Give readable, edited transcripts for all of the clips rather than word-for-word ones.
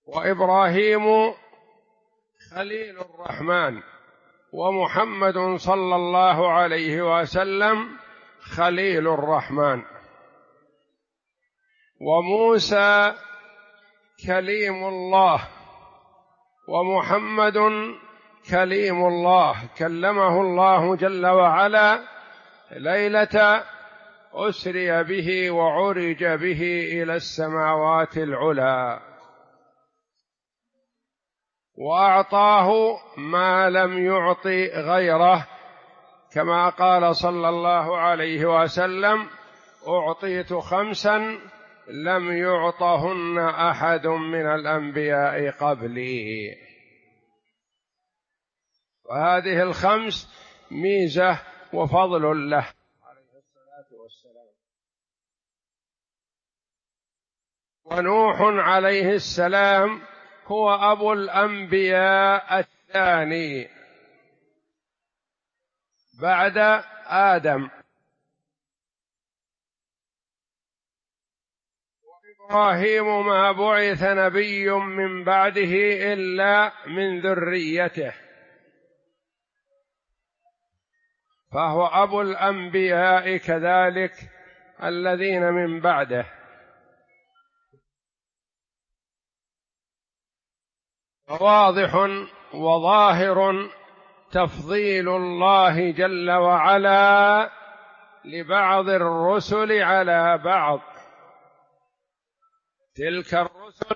وإبراهيم خليل الرحمن، ومحمد صلى الله عليه وسلم خليل الرحمن، وموسى كليم الله، ومحمد كليم الله كلمه الله جل وعلا ليلة أسري به وعرج به إلى السماوات العلى، وأعطاه ما لم يعط غيره، كما قال صلى الله عليه وسلم: أعطيت 5 لم يعطهن أحد من الأنبياء قبلي. وهذه ال5 ميزة وفضل له عليه الصلاة والسلام. ونوح عليه السلام هو أبو الأنبياء الثاني بعد آدم، وإبراهيم ما بعث نبي من بعده إلا من ذريته، فهو أبو الأنبياء كذلك الذين من بعده. واضح وظاهر تفضيل الله جل وعلا لبعض الرسل على بعض. تلك الرسل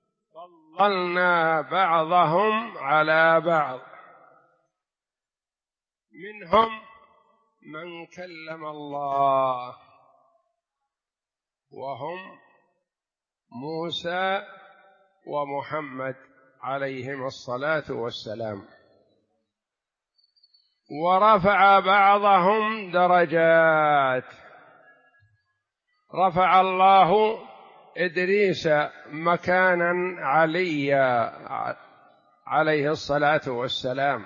فضلنا بعضهم على بعض، منهم من كلم الله، وهم موسى ومحمد عليهم الصلاة والسلام. ورفع بعضهم درجات، رفع الله إدريس مكانا عليا عليه الصلاة والسلام،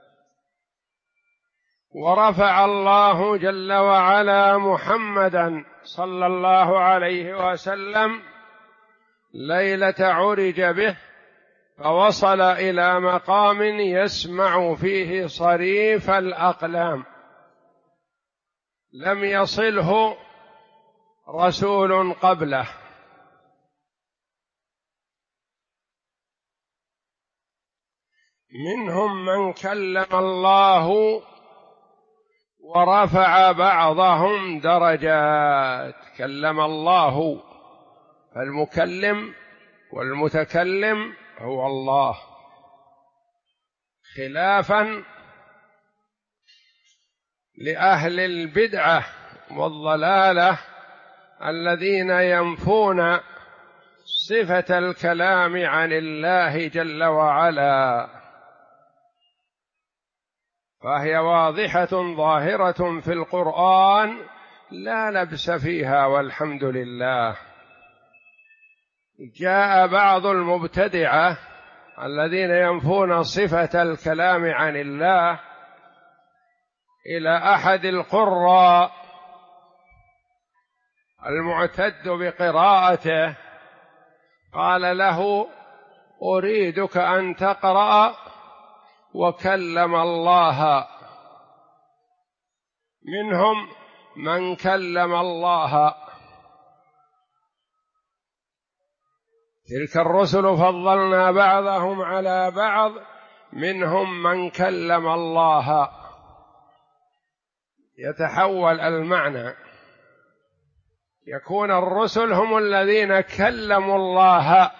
ورفع الله جل وعلا محمدا صلى الله عليه وسلم ليلة عرج به، فوصل إلى مقام يسمع فيه صريف الأقلام، لم يصله رسول قبله. منهم من كلم الله ورفع بعضهم درجات. كلم الله، فالمكلم والمتكلم هو الله، خلافا لأهل البدعة والضلالة الذين ينفون صفة الكلام عن الله جل وعلا، فهي واضحة ظاهرة في القرآن لا لبس فيها، والحمد لله. جاء بعض المبتدعة الذين ينفون صفة الكلام عن الله إلى أحد القراء المعتد بقراءته، قال له: أريدك أن تقرأ وكلم الله. منهم من كلم الله. تلك الرسل فضلنا بعضهم على بعض، منهم من كلم الله. يتحول المعنى، يكون الرسل هم الذين كلموا الله،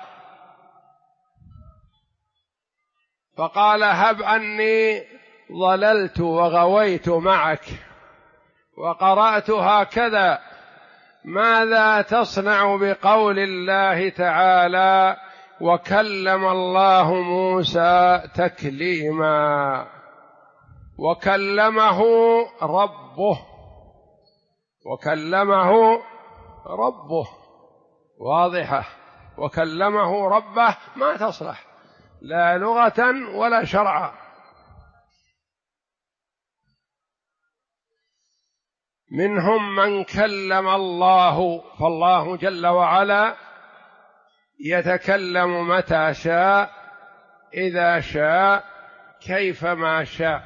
فقال: هب أني ضللت وغويت معك وقرأت هكذا، ماذا تصنع بقول الله تعالى: وكلم الله موسى تكليما، وكلمه ربه، وكلمه ربه واضحة، وكلمه ربه ما تصلح لا لغة ولا شرعا. منهم من كلم الله، فالله جل وعلا يتكلم متى شاء إذا شاء كيفما شاء.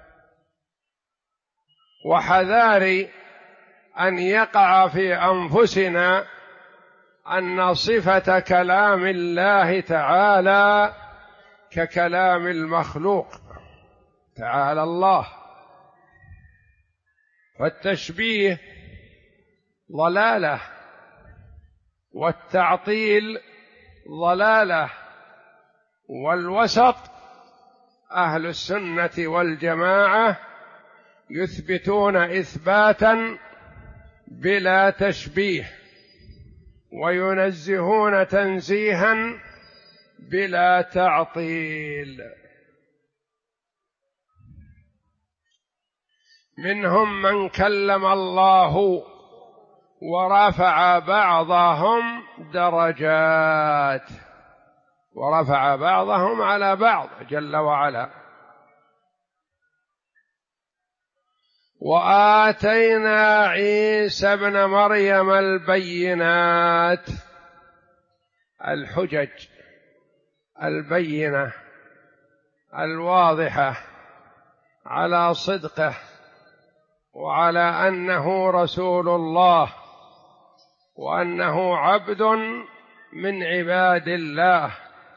وحذار أن يقع في أنفسنا أن صفة كلام الله تعالى ككلام المخلوق، تعالى الله. فالتشبيه ضلالة، والتعطيل ضلالة، والوسط أهل السنة والجماعة يثبتون إثباتا بلا تشبيه، وينزهون تنزيها بلا تعطيل. منهم من كلم الله ورفع بعضهم درجات، ورفع بعضهم على بعض جل وعلا. وآتينا عيسى ابن مريم البينات، الحجج البينة الواضحة على صدقه وعلى أنه رسول الله وأنه عبد من عباد الله،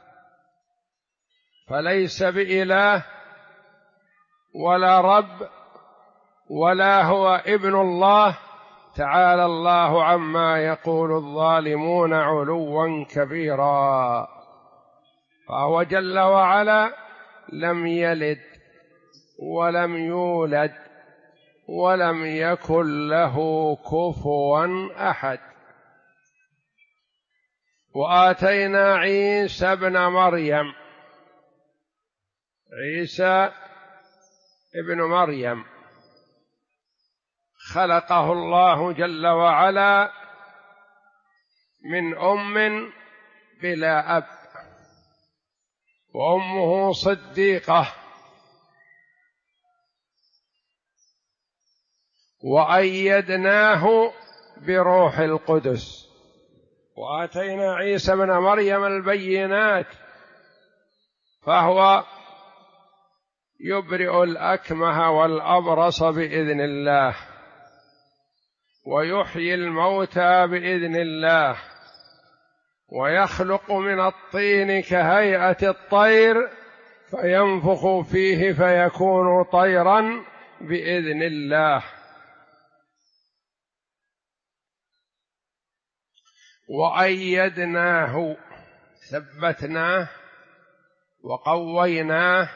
فليس بإله ولا رب ولا هو ابن الله، تعالى الله عما يقول الظالمون علوا كبيرا. فهو جل وعلا لم يلد ولم يولد ولم يكن له كفوا أحد. وآتينا عيسى ابن مريم، عيسى ابن مريم خلقه الله جل وعلا من أم بلا أب، وأمه صديقة، وأيدناه بروح القدس. وآتينا عيسى ابن مريم البينات، فهو يبرئ الأكمه والأبرص بإذن الله، ويحيي الموتى بإذن الله، ويخلق من الطين كهيئة الطير فينفخ فيه فيكون طيرا بإذن الله. وأيدناه، ثبتناه وقويناه،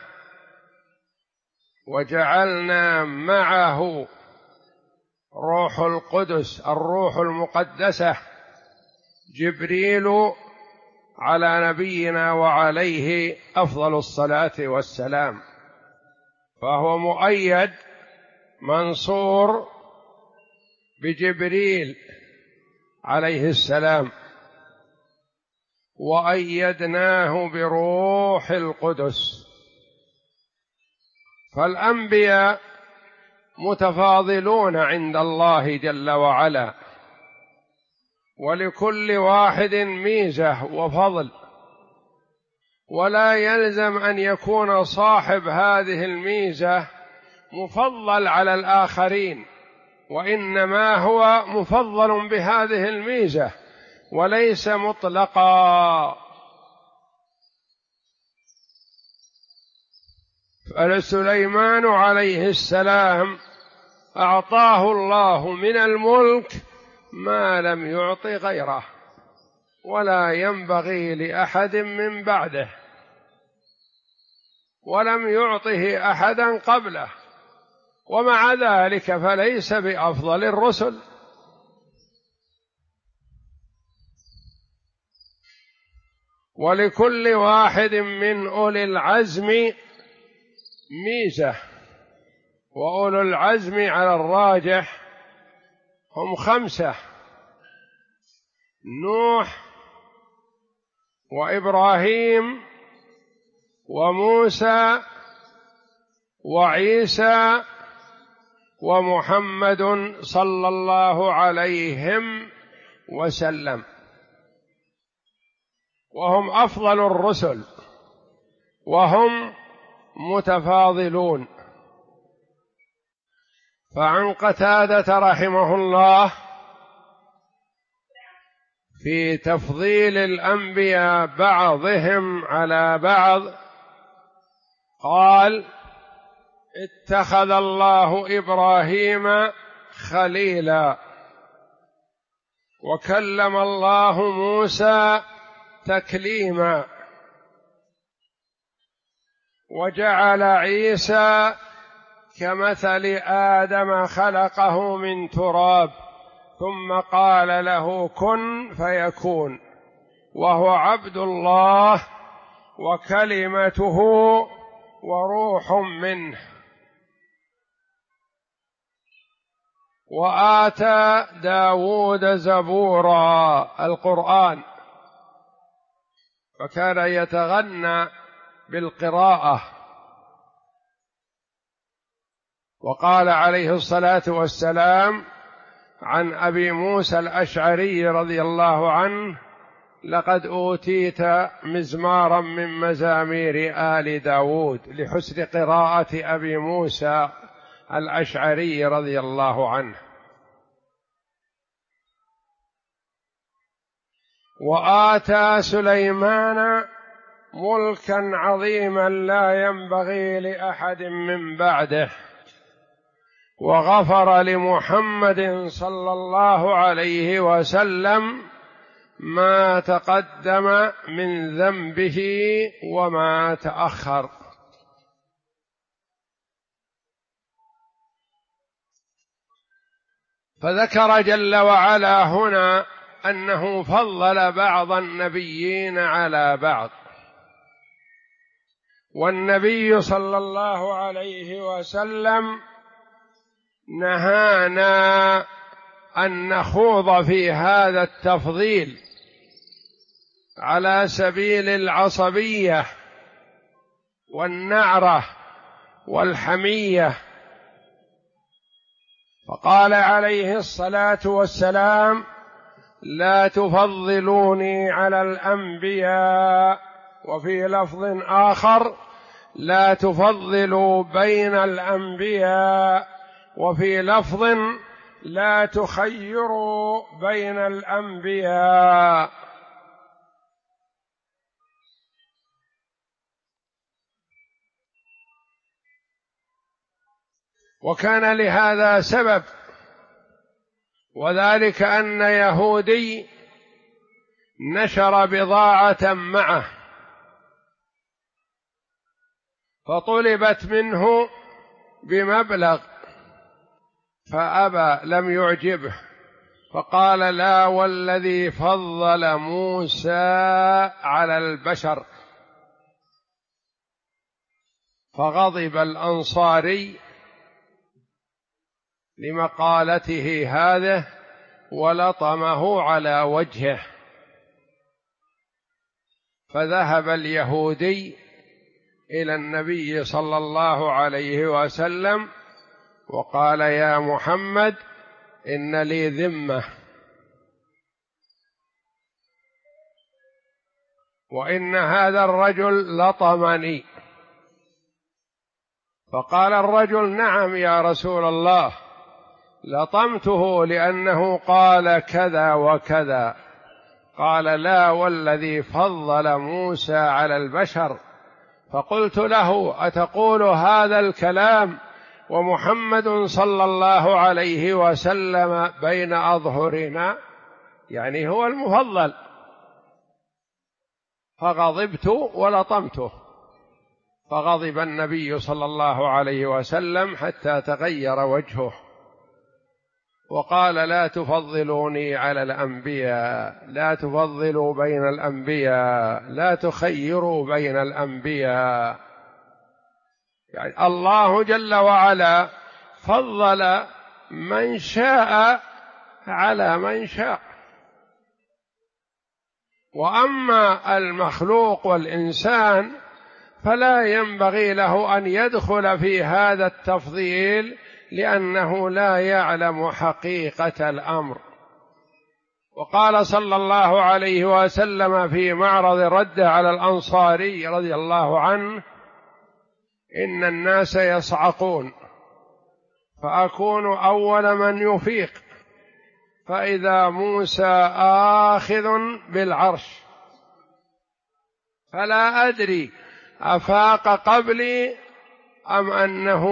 وجعلنا معه روح القدس، الروح المقدسة، جبريل على نبينا وعليه أفضل الصلاة والسلام، فهو مؤيد منصور بجبريل عليه السلام. وأيدناه بروح القدس. فالأنبياء متفاضلون عند الله جل وعلا، ولكل واحد ميزة وفضل، ولا يلزم أن يكون صاحب هذه الميزة مفضل على الآخرين، وإنما هو مفضل بهذه الميزة وليس مطلقا. فسليمان عليه السلام أعطاه الله من الملك ما لم يعط غيره، ولا ينبغي لأحد من بعده، ولم يعطه أحدا قبله، ومع ذلك فليس بأفضل الرسل. ولكل واحد من أولي العزم ميزة، وأولو العزم على الراجح هم 5: نوح وإبراهيم وموسى وعيسى ومحمد صلى الله عليهم وسلم. وهم أفضل الرسل وهم متفاضلون. فعن قتادة رحمه الله في تفضيل الأنبياء بعضهم على بعض قال: اتخذ الله إبراهيم خليلا، وكلم الله موسى تكليما، وجعل عيسى كمثل آدم خلقه من تراب ثم قال له كن فيكون، وهو عبد الله وكلمته وروح منه. وآتى داود زبورا القرآن، فكان يتغنى بالقراءة. وقال عليه الصلاة والسلام عن أبي موسى الأشعري رضي الله عنه: لقد أوتيت مزمارا من مزامير آل داود، لحسن قراءة أبي موسى الأشعري رضي الله عنه. وآتى سليمان ملكا عظيما لا ينبغي لأحد من بعده، وغفر لمحمد صلى الله عليه وسلم ما تقدم من ذنبه وما تأخر. فذكر جل وعلا هنا أنه فضل بعض النبيين على بعض، والنبي صلى الله عليه وسلم نهانا أن نخوض في هذا التفضيل على سبيل العصبية والنعرة والحمية. فقال عليه الصلاة والسلام: لا تفضلوني على الأنبياء، وفي لفظ آخر: لا تفضلوا بين الأنبياء، وفي لفظ: لا تخيروا بين الأنبياء. وكان لهذا سبب، وذلك أن يهودي نشر بضاعة معه فطلبت منه بمبلغ فأبى، لم يعجبه، فقال: لا والذي فضل موسى على البشر. فغضب الأنصاري لمقالته هذه ولطمه على وجهه. فذهب اليهودي إلى النبي صلى الله عليه وسلم وقال: يا محمد، إن لي ذمة، وإن هذا الرجل لطمني. فقال الرجل: نعم يا رسول الله، لطمته لأنه قال كذا وكذا. قال: لا والذي فضل موسى على البشر. فقلت له: أتقول هذا الكلام ومحمد صلى الله عليه وسلم بين أظهرنا؟ يعني هو المفضل. فغضبت ولطمته، فغضب النبي صلى الله عليه وسلم حتى تغير وجهه وقال: لا تفضلوني على الأنبياء، لا تفضلوا بين الأنبياء، لا تخيروا بين الأنبياء. يعني الله جل وعلا فضل من شاء على من شاء، وأما المخلوق والإنسان فلا ينبغي له أن يدخل في هذا التفضيل، لأنه لا يعلم حقيقة الأمر، وقال صلى الله عليه وسلم في معرض رده على الأنصاري رضي الله عنه: إن الناس يصعقون فأكون أول من يفيق، فإذا موسى آخذ بالعرش، فلا أدري أفاق قبلي أم أنه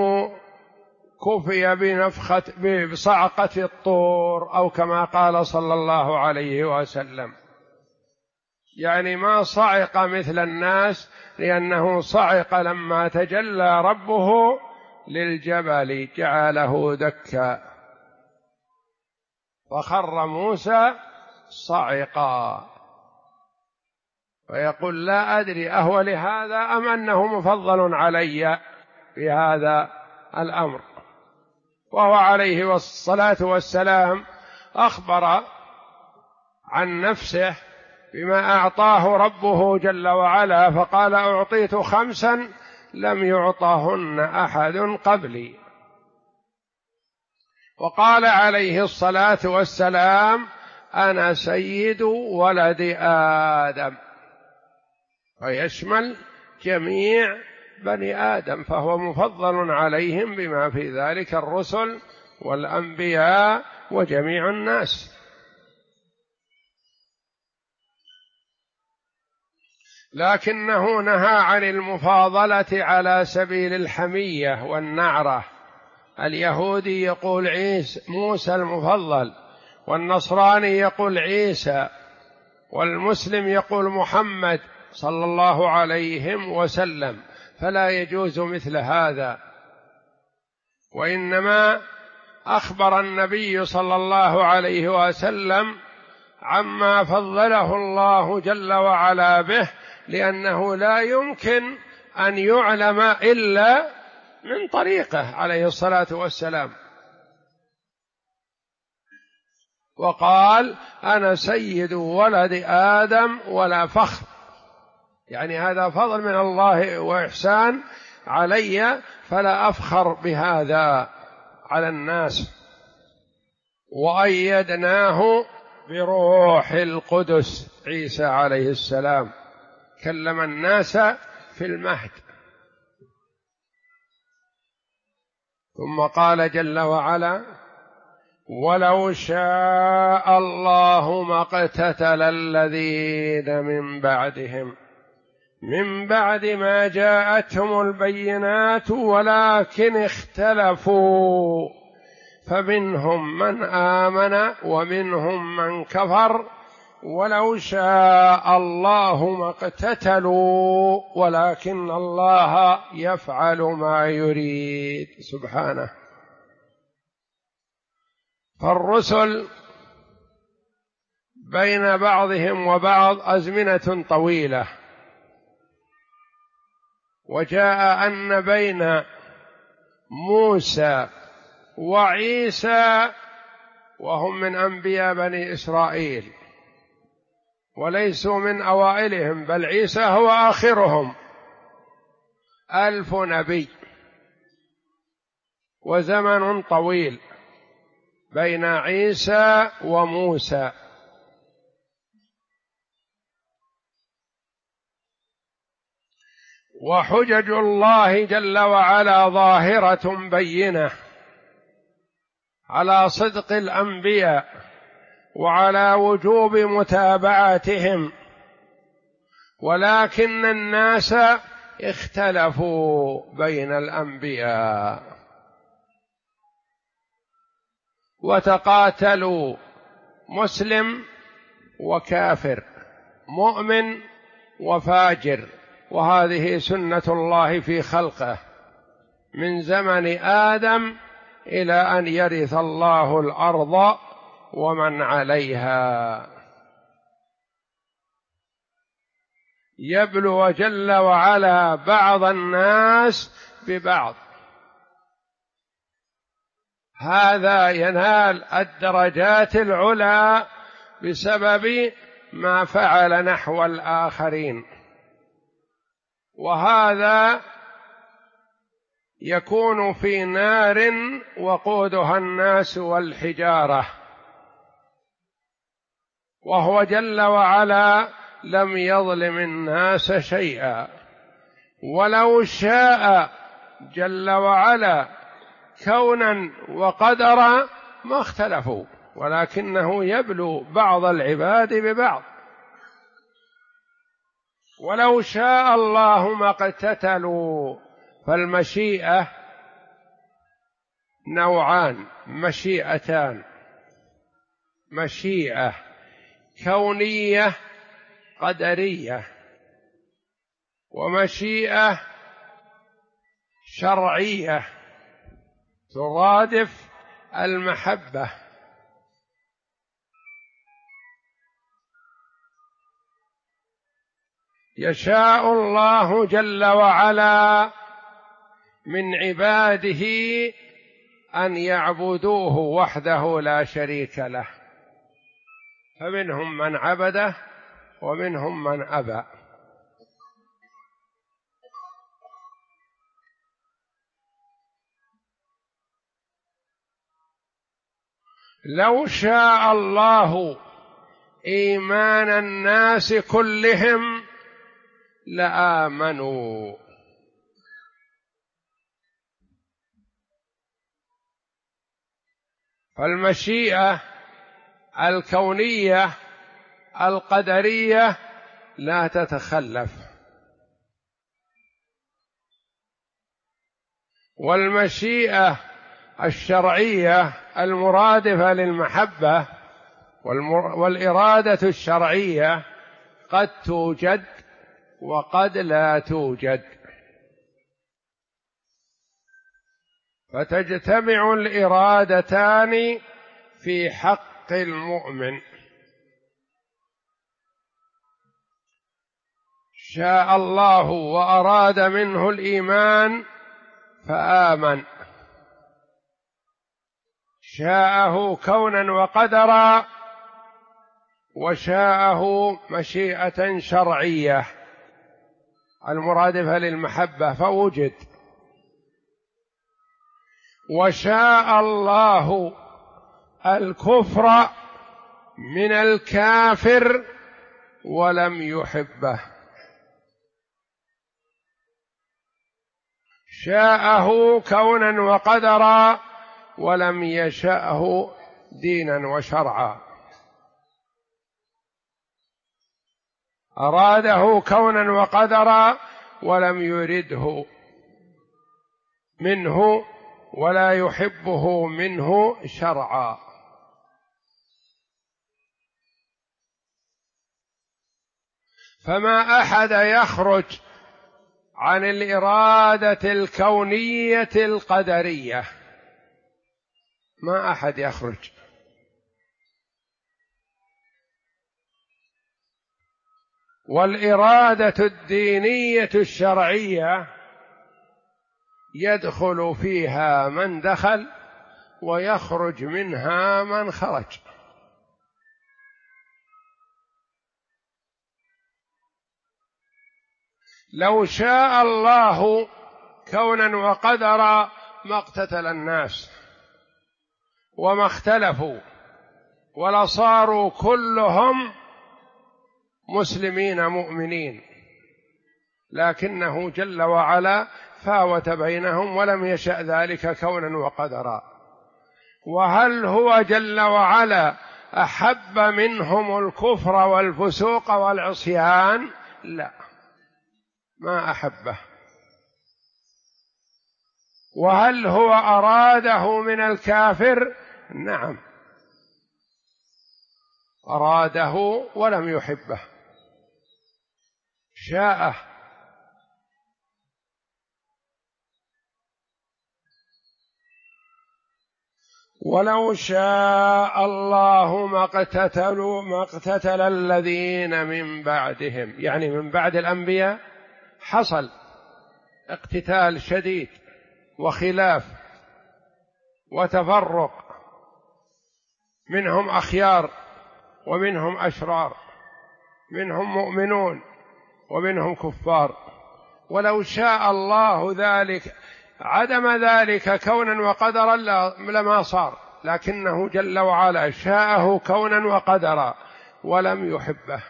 كفي بصعقة الطور، أو كما قال صلى الله عليه وسلم. يعني ما صعق مثل الناس، لأنه صعق لما تجلى ربه للجبل جعله دكا فخر موسى صعقا. ويقول: لا أدري أهو لهذا أم أنه مفضل علي في هذا الأمر. وهو عليه الصلاة والسلام أخبر عن نفسه بما أعطاه ربه جل وعلا، فقال: أعطيت 5 لم يعطهن أحد قبلي. وقال عليه الصلاة والسلام: أنا سيد ولد آدم، ويشمل جميع بني آدم، فهو مفضل عليهم بما في ذلك الرسل والأنبياء وجميع الناس. لكنه نهى عن المفاضلة على سبيل الحمية والنعرة. اليهودي يقول موسى المفضل، والنصراني يقول عيسى، والمسلم يقول محمد صلى الله عليه وسلم، فلا يجوز مثل هذا. وإنما أخبر النبي صلى الله عليه وسلم عما فضله الله جل وعلا به، لأنه لا يمكن أن يعلم إلا من طريقه عليه الصلاة والسلام. وقال: أنا سيد ولد آدم ولا فخر، يعني هذا فضل من الله وإحسان علي، فلا أفخر بهذا على الناس. وأيدناه بروح القدس، عيسى عليه السلام كلم الناس في المهد. ثم قال جل وعلا: ولو شاء الله ما اقتتل الذين من بعدهم من بعد ما جاءتهم البينات ولكن اختلفوا فمنهم من آمن ومنهم من كفر ولو شاء الله ما اقتتلوا ولكن الله يفعل ما يريد سبحانه. فالرسل بين بعضهم وبعض أزمنة طويلة، وجاء أن بين موسى وعيسى، وهم من أنبياء بني إسرائيل وليسوا من أوائلهم، بل عيسى هو آخرهم، 1000 نبي، وزمن طويل بين عيسى وموسى. وحجج الله جل وعلا ظاهرة بينة على صدق الأنبياء وعلى وجوب متابعتهم، ولكن الناس اختلفوا بين الأنبياء وتقاتلوا، مسلم وكافر، مؤمن وفاجر، وهذه سنة الله في خلقه من زمن آدم إلى أن يرث الله الأرض ومن عليها. يبلو جل وعلا بعض الناس ببعض، هذا ينال الدرجات العلى بسبب ما فعل نحو الآخرين، وهذا يكون في نار وقودها الناس والحجارة. وهو جل وعلا لم يظلم الناس شيئا، ولو شاء جل وعلا كونا وقدرا ما اختلفوا، ولكنه يبلو بعض العباد ببعض. ولو شاء الله ما اقتتلوا. فالمشيئة نوعان، مشيئتان: مشيئة كونية قدرية، ومشيئة شرعية ترادف المحبة. يشاء الله جل وعلا من عباده أن يعبدوه وحده لا شريك له، فمنهم من عبده ومنهم من أبى. لو شاء الله إيمان الناس كلهم لآمنوا. فالمشيئة الكونية القدرية لا تتخلف، والمشيئة الشرعية المرادفة للمحبة والإرادة الشرعية قد توجد وقد لا توجد، فتجتمع الإرادتان في حق المؤمن. شاء الله وأراد منه الإيمان فآمن، شاءه كونا وقدرا، وشاءه مشيئة شرعية المرادفة للمحبة فوجد. وشاء الله الكفر من الكافر ولم يحبه، شاءه كونا وقدرا ولم يشأه دينا وشرعا، أراده كونا وقدرا ولم يرده منه ولا يحبه منه شرعا. فما أحد يخرج عن الإرادة الكونية القدرية، ما أحد يخرج. والإرادة الدينية الشرعية يدخل فيها من دخل ويخرج منها من خرج. لو شاء الله كونا وقدرا ما اقتتل الناس وما اختلفوا ولصاروا كلهم مسلمين مؤمنين، لكنه جل وعلا فاوت بينهم ولم يشأ ذلك كونا وقدرا. وهل هو جل وعلا أحب منهم الكفر والفسوق والعصيان؟ لا، ما أحبه. وهل هو أراده من الكافر؟ نعم، أراده ولم يحبه، شاءه. ولو شاء الله ما اقتتل الذين من بعدهم، يعني من بعد الأنبياء حصل اقتتال شديد وخلاف وتفرق، منهم أخيار ومنهم أشرار، منهم مؤمنون ومنهم كفار. ولو شاء الله ذلك عدم ذلك كونا وقدرا لما صار، لكنه جل وعلا شاءه كونا وقدرا ولم يحبه.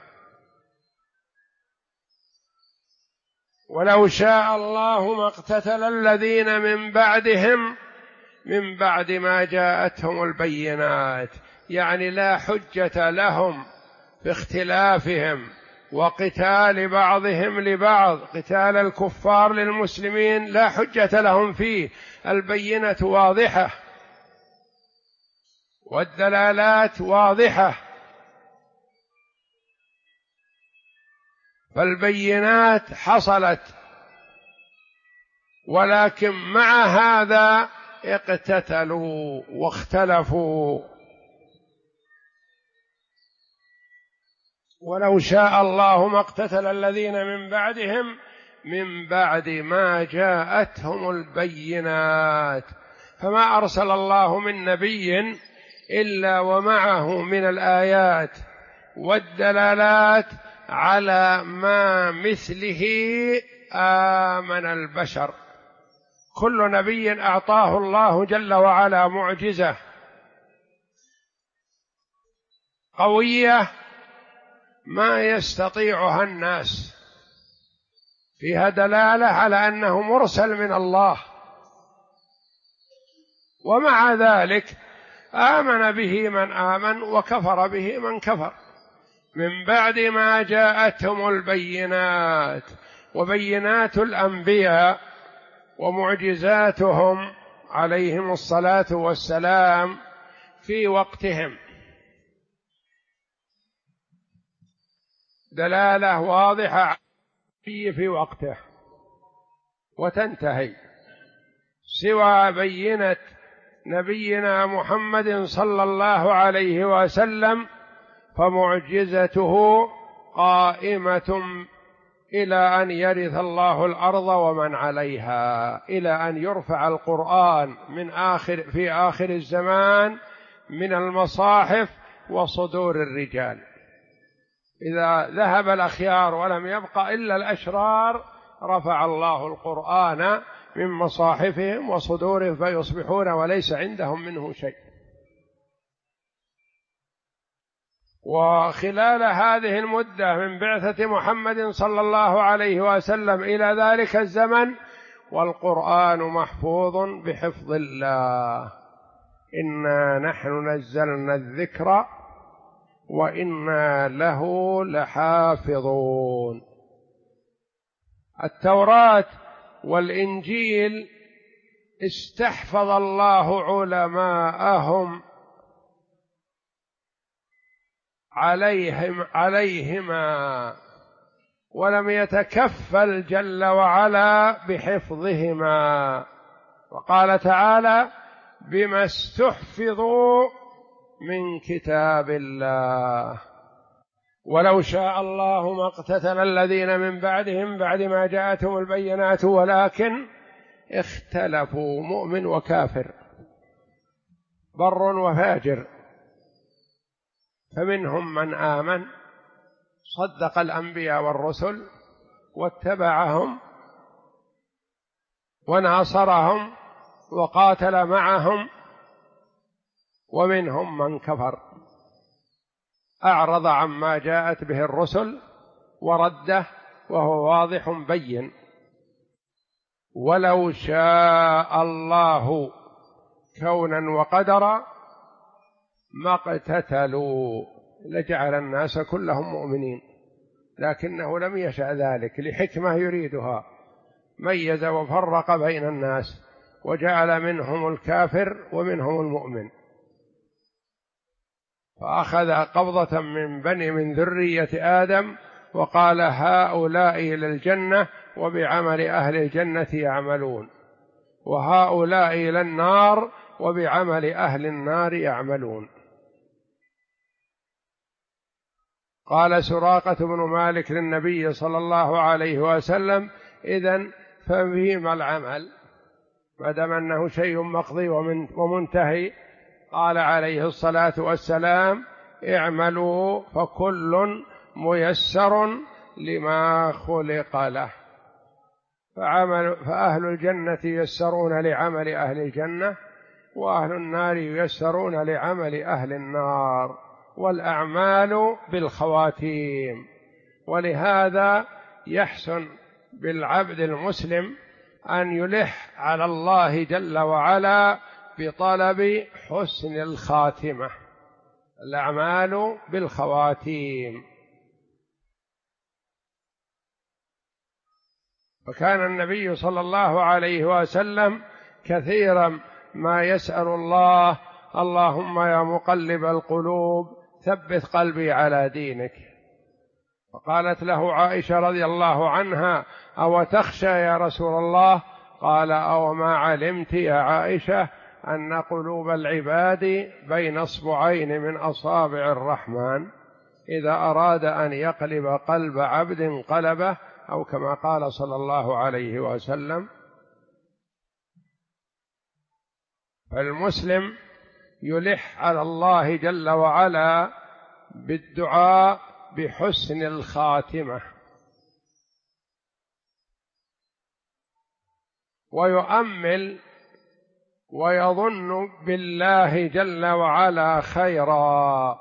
ولو شاء الله ما اقتتل الذين من بعدهم من بعد ما جاءتهم البينات، يعني لا حجة لهم في اختلافهم وقتال بعضهم لبعض، قتال الكفار للمسلمين لا حجة لهم فيه، البينة واضحة والدلالات واضحة، فالبينات حصلت، ولكن مع هذا اقتتلوا واختلفوا. ولو شاء الله ما اقتتل الذين من بعدهم من بعد ما جاءتهم البينات، فما أرسل الله من نبي إلا ومعه من الآيات والدلالات على ما مثله آمن البشر. كل نبي أعطاه الله جل وعلا معجزة قوية ما يستطيعها الناس، فيها دلالة على أنه مرسل من الله، ومع ذلك آمن به من آمن وكفر به من كفر من بعد ما جاءتهم البينات. وبينات الأنبياء ومعجزاتهم عليهم الصلاة والسلام في وقتهم دلالة واضحة في وقته وتنتهي، سوى بينة نبينا محمد صلى الله عليه وسلم فمعجزته قائمة إلى أن يرث الله الأرض ومن عليها، إلى أن يرفع القرآن في آخر الزمان من المصاحف وصدور الرجال. إذا ذهب الأخيار ولم يبق إلا الأشرار رفع الله القرآن من مصاحفهم وصدورهم فيصبحون وليس عندهم منه شيء. وخلال هذه المدة من بعثة محمد صلى الله عليه وسلم إلى ذلك الزمن والقرآن محفوظ بحفظ الله، إنا نحن نزلنا الذكر وإنا له لحافظون. التوراة والإنجيل استحفظ الله علماءهم عليهما ولم يتكفل جل وعلا بحفظهما، وقال تعالى بما استحفظوا من كتاب الله. ولو شاء الله ما اقتتل الذين من بعدهم بعد ما جاءتهم البينات ولكن اختلفوا، مؤمن وكافر، بر وفاجر، فمنهم من آمن صدق الأنبياء والرسل واتبعهم وناصرهم وقاتل معهم، ومنهم من كفر أعرض عما جاءت به الرسل ورده، وهو واضح بين. ولو شاء الله كونا وقدرا ما اقتتلوا لجعل الناس كلهم مؤمنين، لكنه لم يشأ ذلك لحكمة يريدها، ميز وفرق بين الناس وجعل منهم الكافر ومنهم المؤمن، فأخذ قبضة من ذرية آدم وقال هؤلاء إلى الجنة وبعمل أهل الجنة يعملون، وهؤلاء إلى النار وبعمل أهل النار يعملون. قال سراقة بن مالك للنبي صلى الله عليه وسلم إذن ففيما العمل ما دام أنه شيء مقضي ومنتهي؟ قال عليه الصلاة والسلام اعملوا فكل ميسر لما خلق له، فأهل الجنة ييسرون لعمل أهل الجنة، وأهل النار ييسرون لعمل أهل النار، والأعمال بالخواتيم. ولهذا يحسن بالعبد المسلم أن يلح على الله جل وعلا بطلب حسن الخاتمة، الأعمال بالخواتيم. فكان النبي صلى الله عليه وسلم كثيرا ما يسأل الله: اللهم يا مقلب القلوب ثبت قلبي على دينك. فقالت له عائشة رضي الله عنها: أو تخشى يا رسول الله؟ قال: أو ما علمت يا عائشة أن قلوب العباد بين أصبعين من أصابع الرحمن، إذا أراد أن يقلب قلب عبد قلبه، أو كما قال صلى الله عليه وسلم. فالمسلم يلح على الله جل وعلا بالدعاء بحسن الخاتمة، ويؤمل ويظن بالله جل وعلا خيرا.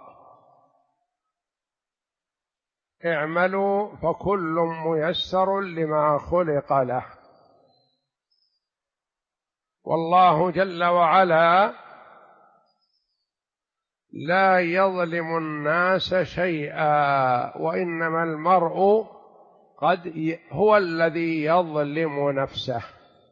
اعملوا فكل ميسر لما خلق له. والله جل وعلا لا يظلم الناس شيئا، وإنما المرء هو الذي يظلم نفسه،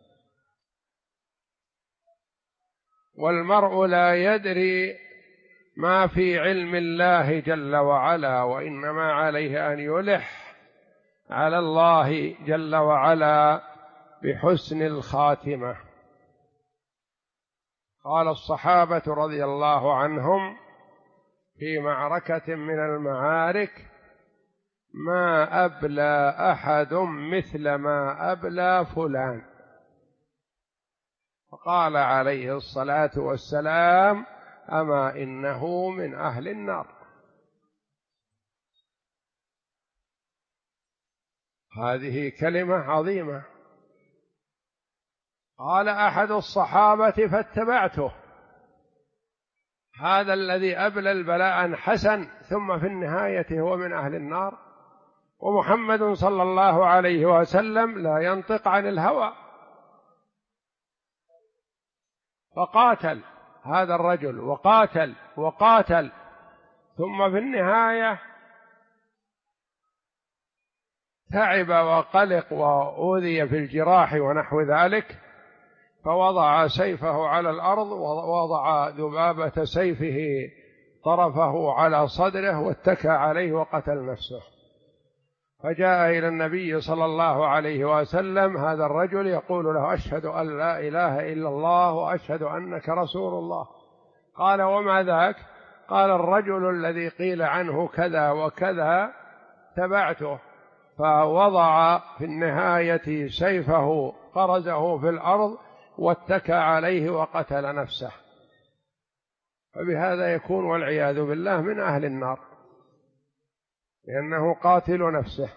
والمرء لا يدري ما في علم الله جل وعلا، وإنما عليه أن يلح على الله جل وعلا بحسن الخاتمة. قال الصحابة رضي الله عنهم في معركة من المعارك: ما أبلى أحد مثل ما أبلى فلان. فقال عليه الصلاة والسلام: أما إنه من أهل النار. هذه كلمة عظيمة. قال أحد الصحابة: فاتبعته. هذا الذي أبلى البلاء حسن، ثم في النهاية هو من أهل النار. ومحمد صلى الله عليه وسلم لا ينطق عن الهوى. فقاتل هذا الرجل وقاتل وقاتل، ثم في النهاية تعب وقلق وأوذي في الجراح ونحو ذلك، فوضع سيفه على الأرض، ووضع ذبابة سيفه طرفه على صدره واتكى عليه وقتل نفسه. فجاء إلى النبي صلى الله عليه وسلم هذا الرجل يقول له: أشهد أن لا إله إلا الله وأشهد أنك رسول الله. قال: وما ذاك؟ قال: الرجل الذي قيل عنه كذا وكذا تبعته. فوضع في النهاية سيفه قرزه في الأرض واتكى عليه وقتل نفسه. فبهذا يكون والعياذ بالله من أهل النار، لأنه قاتل نفسه.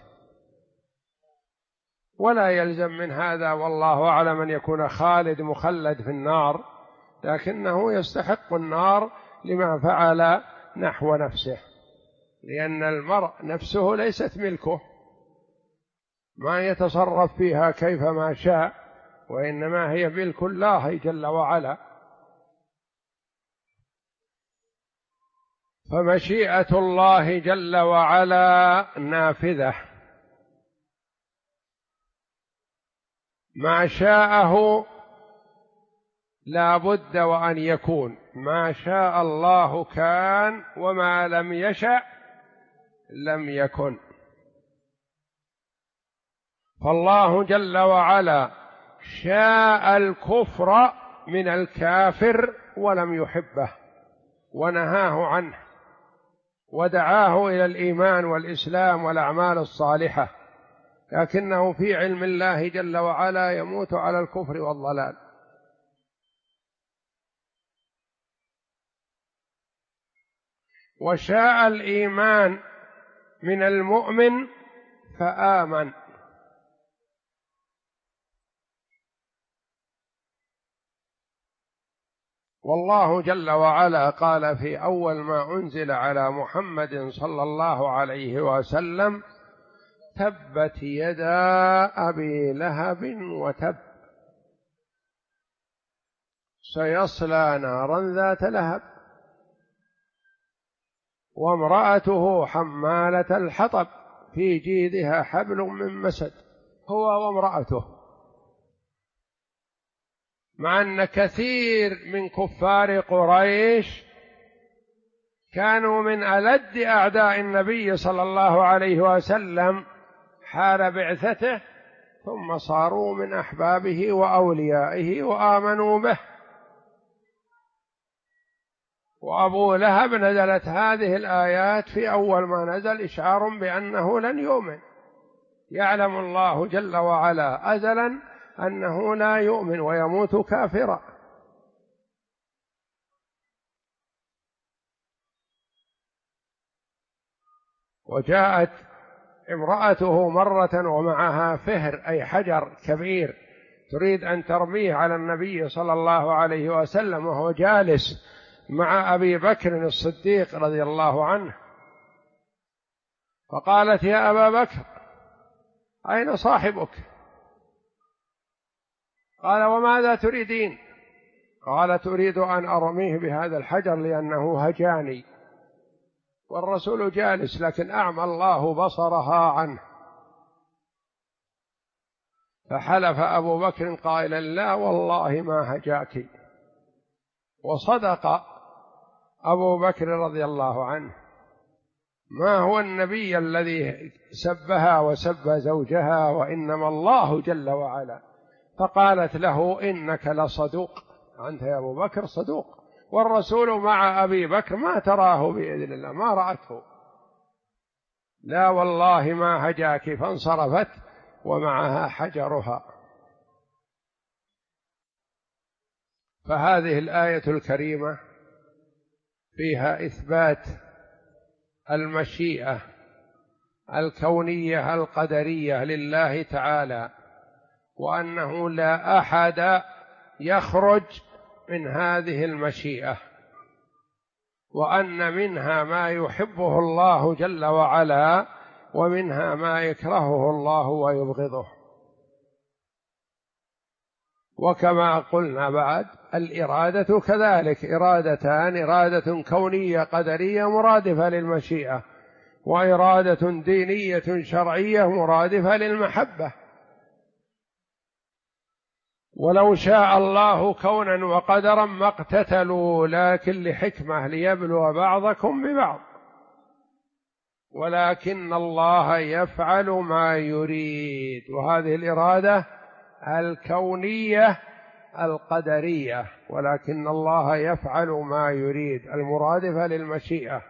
ولا يلزم من هذا والله أعلم أن يكون خالد مخلد في النار، لكنه يستحق النار لما فعل نحو نفسه، لأن المرء نفسه ليست ملكه، ما يتصرف فيها كيفما شاء، وإنما هي ملك الله جل وعلا. فمشيئة الله جل وعلا نافذة، ما شاءه لا بد وأن يكون، ما شاء الله كان، وما لم يشأ لم يكن. فالله جل وعلا شاء الكفر من الكافر ولم يحبه، ونهاه عنه، ودعاه إلى الإيمان والإسلام والأعمال الصالحة، لكنه في علم الله جل وعلا يموت على الكفر والضلال. وشاء الإيمان من المؤمن فآمن، والله جل وعلا قال في أول ما أنزل على محمد صلى الله عليه وسلم: تبت يدا أبي لهب وتب سيصلى نارا ذات لهب وامرأته حمالة الحطب في جيدها حبل من مسد. هو وامرأته، مع أن كثير من كفار قريش كانوا من ألد أعداء النبي صلى الله عليه وسلم حال بعثته، ثم صاروا من أحبابه وأوليائه وآمنوا به. وأبو لهب نزلت هذه الآيات في أول ما نزل إشعار بأنه لن يؤمن، يعلم الله جل وعلا أزلا أنه لا يؤمن ويموت كافرا. وجاءت امرأته مرة ومعها فهر أي حجر كبير تريد أن ترميه على النبي صلى الله عليه وسلم وهو جالس مع أبي بكر الصديق رضي الله عنه، فقالت: يا أبا بكر أين صاحبك؟ قال: وماذا تريدين؟ قالت: أريد أن أرميه بهذا الحجر لأنه هجاني. والرسول جالس لكن أعمى الله بصرها عنه، فحلف أبو بكر قائلا: لا والله ما هجاك. وصدق أبو بكر رضي الله عنه، ما هو النبي الذي سبها وسب زوجها، وإنما الله جل وعلا. فقالت له: إنك لصدوق، أنت يا أبو بكر صدوق. والرسول مع أبي بكر ما تراه بإذن الله، ما رأته. لا والله ما هجاك، فانصرفت ومعها حجرها. فهذه الآية الكريمة فيها إثبات المشيئة الكونية القدرية لله تعالى، وأنه لا أحد يخرج من هذه المشيئة، وأن منها ما يحبه الله جل وعلا، ومنها ما يكرهه الله ويبغضه. وكما قلنا بعد، الإرادة كذلك إرادتان: إرادة كونية قدرية مرادفة للمشيئة، وإرادة دينية شرعية مرادفة للمحبة. ولو شاء الله كونا وقدرا ما اقتتلوا، لكن لحكمة ليبلو بعضكم ببعض، ولكن الله يفعل ما يريد. وهذه الإرادة الكونية القدرية، ولكن الله يفعل ما يريد المرادفة للمشيئة.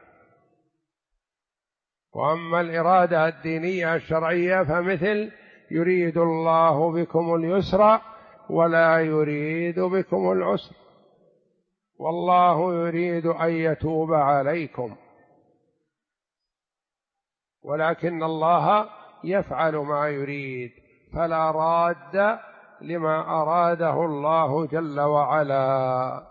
وأما الإرادة الدينية الشرعية فمثل: يريد الله بكم اليسر ولا يريد بكم العسر، والله يريد أن يتوب عليكم، ولكن الله يفعل ما يريد، فلا راد لما أراده الله جل وعلا.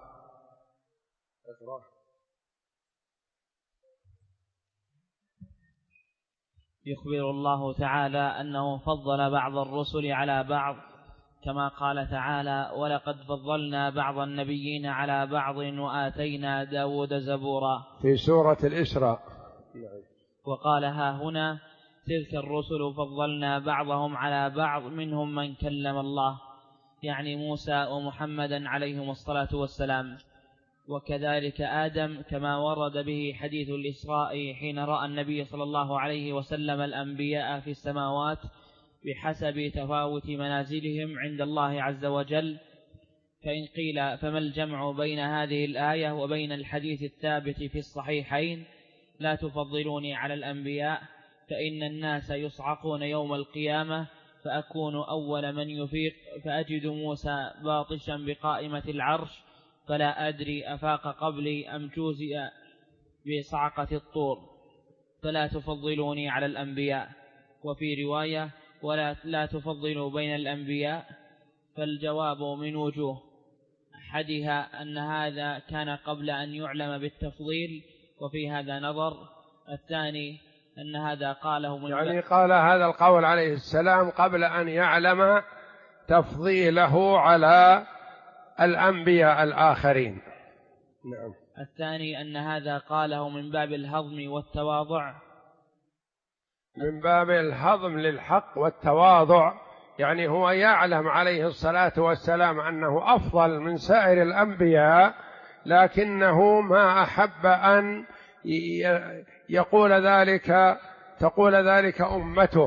يخبر الله تعالى أنه فضل بعض الرسل على بعض، كما قال تعالى: ولقد فضلنا بعض النبيين على بعض وآتينا داود زبورا في سورة الإسراء. وقال: ها هنا تلك الرسل فضلنا بعضهم على بعض منهم من كلم الله، يعني موسى ومحمدا عليهم الصلاة والسلام. وكذلك آدم، كما ورد به حديث الإسراء حين رأى النبي صلى الله عليه وسلم الأنبياء في السماوات بحسب تفاوت منازلهم عند الله عز وجل. فإن قيل: فما الجمع بين هذه الآية وبين الحديث الثابت في الصحيحين: لا تفضلوني على الأنبياء، فإن الناس يصعقون يوم القيامة فأكون أول من يفيق، فأجد موسى باطشا بقائمة العرش، فلا أدري أفاق قبلي أم جوزئ بصعقة الطور، فلا تفضلوني على الأنبياء. وفي رواية: ولا تفضلوا بين الأنبياء. فالجواب من وجوه: أحدها أن هذا كان قبل أن يعلم بالتفضيل، وفي هذا نظر. الثاني أن هذا قاله من يعني قال هذا القول عليه السلام قبل أن يعلم تفضيله على الأنبياء الآخرين. نعم. الثاني أن هذا قاله من باب الهضم والتواضع، من باب الهضم للحق والتواضع، يعني هو يعلم عليه الصلاة والسلام أنه أفضل من سائر الأنبياء، لكنه ما أحب أن تقول ذلك أمته.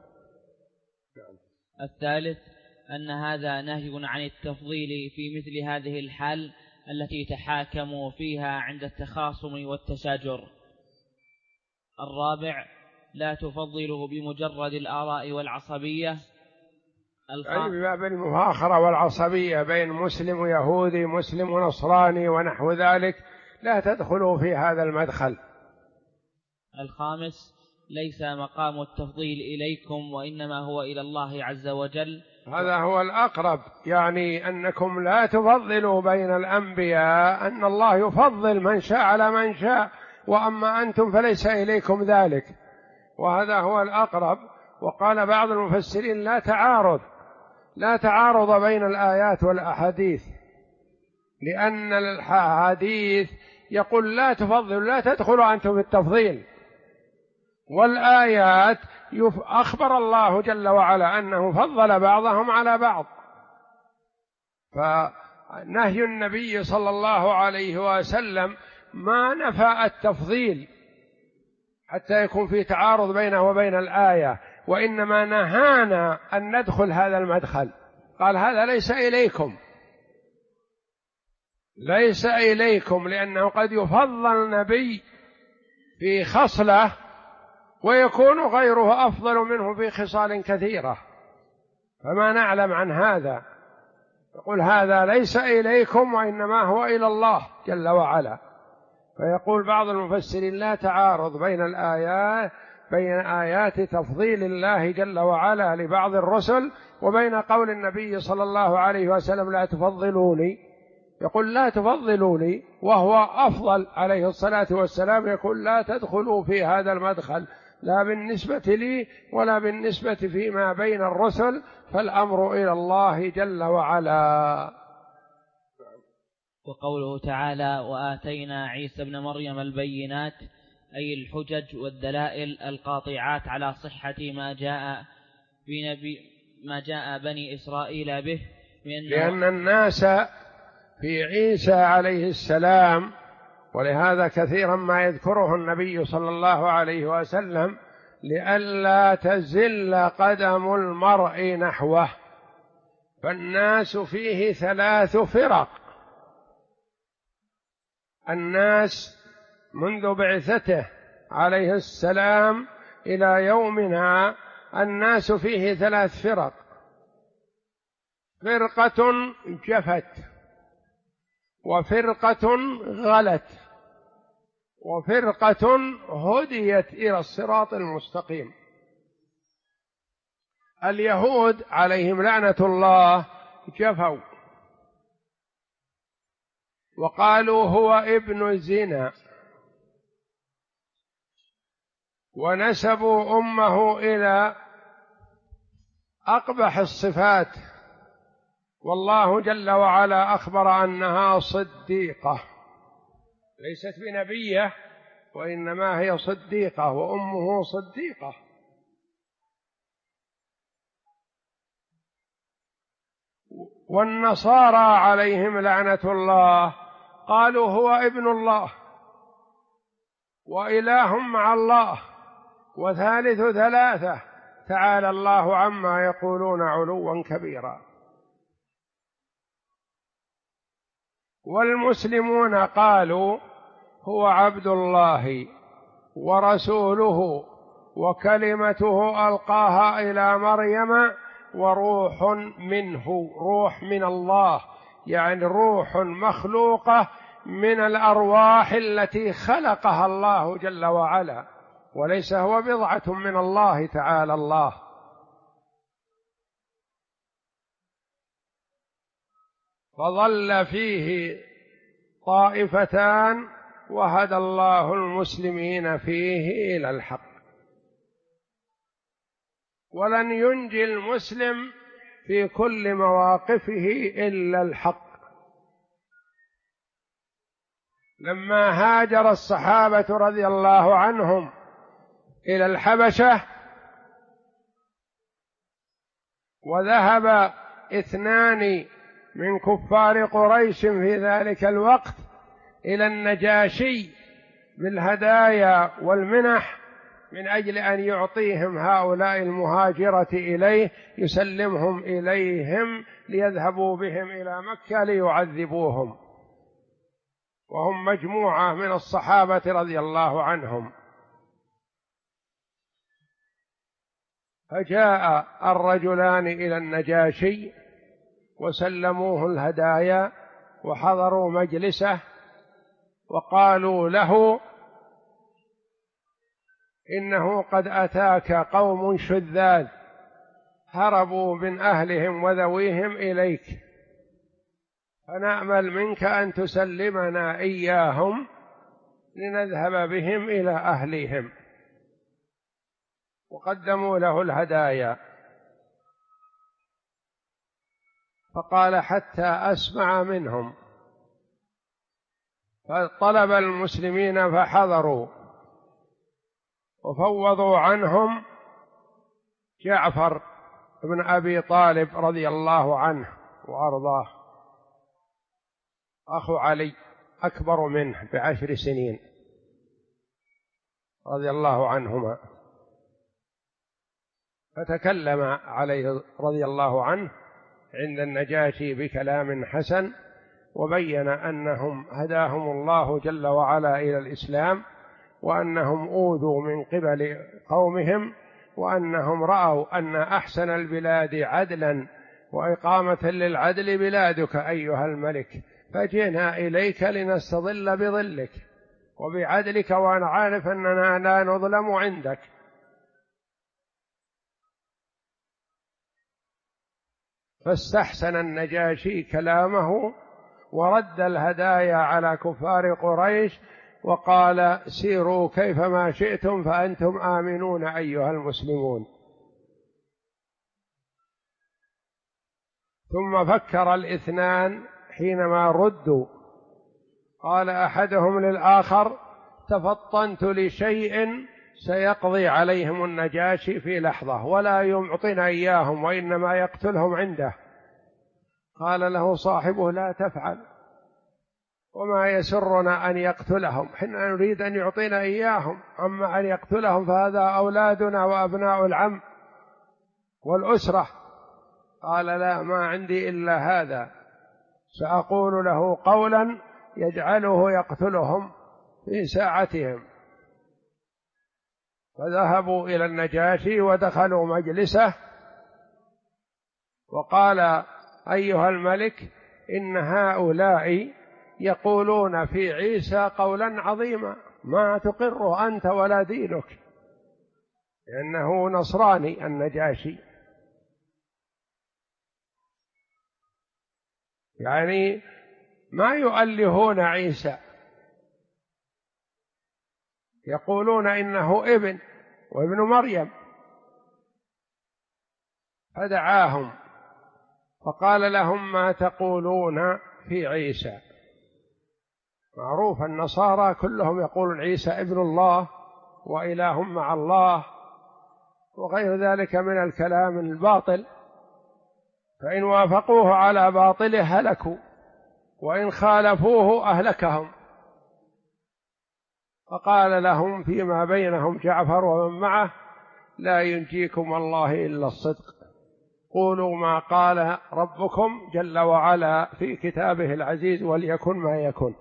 الثالث أن هذا نهي عن التفضيل في مثل هذه الحال التي تحاكموا فيها عند التخاصم والتشاجر. الرابع لا تفضله بمجرد الآراء والعصبية، يعني بباب المفاخرة والعصبية بين مسلم ويهودي، مسلم ونصراني ونحو ذلك، لا تدخلوا في هذا المدخل. الخامس ليس مقام التفضيل إليكم وإنما هو إلى الله عز وجل. هذا هو الأقرب، يعني أنكم لا تفضلوا بين الأنبياء، أن الله يفضل من شاء على من شاء، وأما أنتم فليس إليكم ذلك، وهذا هو الأقرب. وقال بعض المفسرين لا تعارض بين الآيات والأحاديث، لأن الحديث يقول لا تفضلوا، لا تدخلوا أنتم في التفضيل، والآيات أخبر الله جل وعلا أنه فضل بعضهم على بعض. فنهي النبي صلى الله عليه وسلم ما نفى التفضيل حتى يكون في تعارض بينه وبين الآية، وإنما نهانا أن ندخل هذا المدخل، قال هذا ليس إليكم، لأنه قد يفضل نبي في خصلة ويكون غيره أفضل منه في خصال كثيرة، فما نعلم عن هذا، يقول هذا ليس إليكم وإنما هو إلى الله جل وعلا. فيقول بعض المفسرين لا تعارض بين آيات تفضيل الله جل وعلا لبعض الرسل وبين قول النبي صلى الله عليه وسلم لا تفضلوني، يقول لا تفضلوني وهو أفضل عليه الصلاة والسلام، يقول لا تدخلوا في هذا المدخل، لا بالنسبة لي ولا بالنسبة فيما بين الرسل، فالأمر إلى الله جل وعلا. وقوله تعالى وآتينا عيسى ابن مريم البينات، أي الحجج والدلائل القاطعات على صحة ما جاء بني إسرائيل به، لأن الناس في عيسى عليه السلام، ولهذا كثيرا ما يذكره النبي صلى الله عليه وسلم لئلا تزل قدم المرء نحوه، فالناس فيه 3 فرق. الناس منذ بعثته عليه السلام إلى يومنا الناس فيه 3 فرق، فرقة جفت، وفرقة غلت، وفرقة هديت إلى الصراط المستقيم. اليهود عليهم لعنة الله جفوا وقالوا هو ابن زنا، ونسبوا أمه إلى أقبح الصفات، والله جل وعلا أخبر أنها صديقة، ليست بنبية وإنما هي صديقة، وأمه صديقة. والنصارى عليهم لعنة الله قالوا هو ابن الله وإله مع الله وثالث 3، تعالى الله عما يقولون علوا كبيرا. والمسلمون قالوا هو عبد الله ورسوله وكلمته ألقاها إلى مريم وروح منه، روح من الله، يعني روح مخلوقة من الأرواح التي خلقها الله جل وعلا، وليس هو بضعة من الله تعالى الله. فظل فيه طائفتان وهدى الله المسلمين فيه إلى الحق. ولن ينجي المسلم في كل مواقفه إلا الحق. لما هاجر الصحابة رضي الله عنهم إلى الحبشة وذهب 2 من كفار قريش في ذلك الوقت إلى النجاشي بالهدايا والمنح من أجل أن يعطيهم هؤلاء المهاجرة إليه، يسلمهم إليهم ليذهبوا بهم إلى مكة ليعذبوهم، وهم مجموعة من الصحابة رضي الله عنهم. فجاء الرجلان إلى النجاشي وسلموه الهدايا وحضروا مجلسه، وقالوا له: إنه قد أتاك قوم شذاذ هربوا من أهلهم وذويهم إليك، فنأمل منك أن تسلمنا إياهم لنذهب بهم إلى أهلهم. وقدموا له الهدايا، فقال: حتى أسمع منهم. فطلب المسلمين فحضروا وفوضوا عنهم جعفر بن أبي طالب رضي الله عنه وأرضاه، أخو علي أكبر منه ب10 سنين رضي الله عنهما. فتكلم عليه رضي الله عنه عند النجاشي بكلام حسن، وبين أنهم هداهم الله جل وعلا إلى الإسلام، وأنهم أوذوا من قبل قومهم، وأنهم رأوا أن أحسن البلاد عدلا وإقامة للعدل بلادك أيها الملك، فجئنا إليك لنستظل بظلك وبعدلك، وأنا عارف أننا لا نظلم عندك. فاستحسن النجاشي كلامه ورد الهدايا على كفار قريش، وقال: سيروا كيفما شئتم فأنتم آمنون أيها المسلمون. ثم فكر الاثنان حينما ردوا، قال أحدهم للآخر: تفطنت لشيء سيقضي عليهم النجاشي في لحظة ولا يعطينا إياهم وإنما يقتلهم عنده. قال له صاحبه: لا تفعل، وما يسرنا أن يقتلهم، حنا نريد أن يعطينا إياهم، أما أن يقتلهم فهذا أولادنا وأبناء العم والأسرة. قال: لا، ما عندي إلا هذا، سأقول له قولا يجعله يقتلهم في ساعتهم. فذهبوا إلى النجاشي ودخلوا مجلسه، وقال: أيها الملك، إن هؤلاء يقولون في عيسى قولا عظيما ما تقره أنت ولا دينك، لأنه نصراني النجاشي، يعني ما يؤلهون عيسى، يقولون إنه ابن وابن مريم. فدعاهم فقال لهم: ما تقولون في عيسى؟ معروف النصارى كلهم يقولون عيسى ابن الله وإله مع الله وغير ذلك من الكلام الباطل، فإن وافقوه على باطله هلكوا، وإن خالفوه أهلكهم. فقال لهم فيما بينهم جعفر ومن معه: لا ينجيكم الله إلا الصدق، قولوا ما قال ربكم جل وعلا في كتابه العزيز وليكن ما يكن.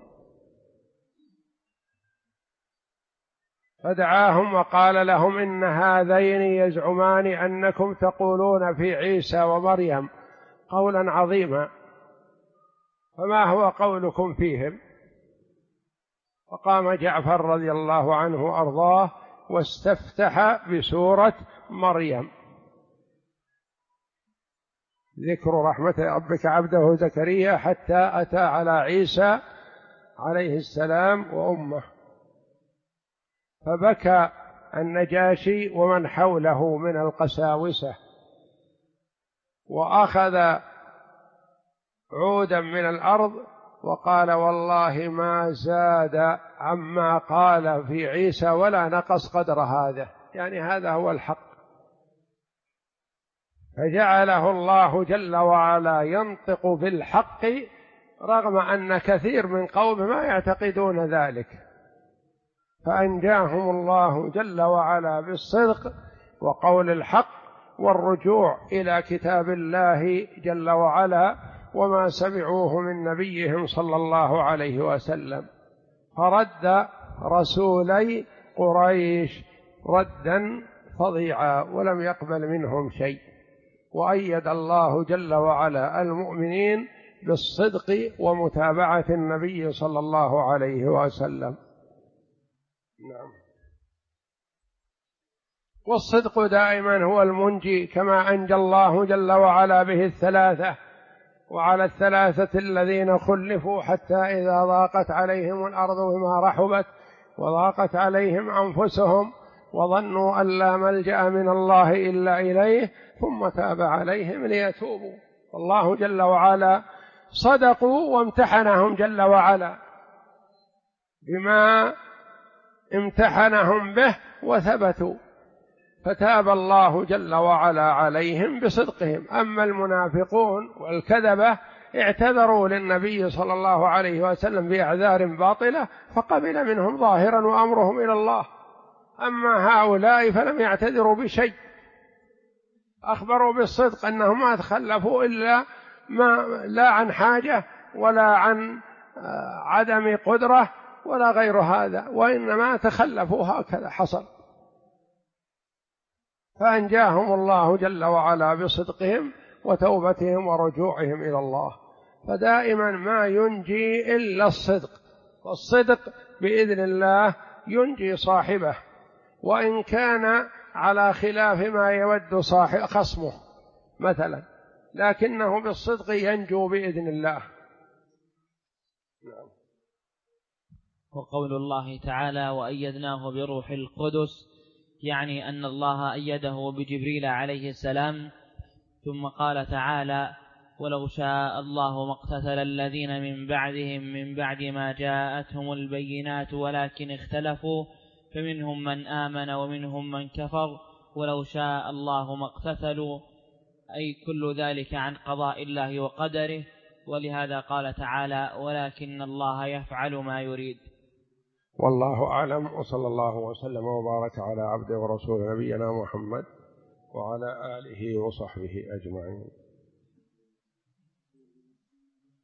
فدعاهم وقال لهم: إن هذين يزعمان أنكم تقولون في عيسى ومريم قولا عظيما، فما هو قولكم فيهم؟ فقام جعفر رضي الله عنه وأرضاه واستفتح بسورة مريم، ذكر رحمة ربك عبده زكريا حتى أتى على عيسى عليه السلام وأمه، فبكى النجاشي ومن حوله من القساوسة، وأخذ عودا من الأرض وقال والله ما زاد عما قال في عيسى ولا نقص قدر هذا، يعني هذا هو الحق. فجعله الله جل وعلا ينطق بالحق رغم أن كثير من قومه ما يعتقدون ذلك، فأنجاهم الله جل وعلا بالصدق وقول الحق والرجوع إلى كتاب الله جل وعلا وما سمعوه من نبيهم صلى الله عليه وسلم، فرد رسولي قريش ردا فظيعا ولم يقبل منهم شيء، وأيد الله جل وعلا المؤمنين بالصدق ومتابعة النبي صلى الله عليه وسلم. نعم. والصدق دائما هو المنجي، كما أنجى الله جل وعلا به الثلاثة، وعلى الثلاثة الذين خلفوا حتى إذا ضاقت عليهم الأرض بما رحبت وضاقت عليهم أنفسهم وظنوا أن لا ملجأ من الله إلا إليه ثم تاب عليهم ليتوبوا. والله جل وعلا صدقوا وامتحنهم جل وعلا بما امتحنهم به وثبتوا، فتاب الله جل وعلا عليهم بصدقهم. أما المنافقون والكذبة اعتذروا للنبي صلى الله عليه وسلم بأعذار باطلة فقبل منهم ظاهرا وأمرهم إلى الله. أما هؤلاء فلم يعتذروا بشيء، أخبروا بالصدق أنهم ما تخلفوا إلا لا عن حاجة ولا عن عدم قدرة ولا غير هذا، وإنما تخلفوا هكذا حصل. فأنجاهم الله جل وعلا بصدقهم وتوبتهم ورجوعهم إلى الله. فدائما ما ينجي إلا الصدق، والصدق بإذن الله ينجي صاحبه وإن كان على خلاف ما يود صاحب خصمه مثلا، لكنه بالصدق ينجو بإذن الله. وقول الله تعالى وأيدناه بروح القدس، يعني أن الله أيده بجبريل عليه السلام. ثم قال تعالى ولو شاء الله ما اقتتل الذين من بعدهم من بعد ما جاءتهم البينات ولكن اختلفوا فمنهم من آمن ومنهم من كفر ولو شاء الله ما اقتتلوا، أي كل ذلك عن قضاء الله وقدره. ولهذا قال تعالى ولكن الله يفعل ما يريد. والله أعلم، وصلى الله وسلم وبارك على عبده ورسوله نبينا محمد وعلى آله وصحبه أجمعين.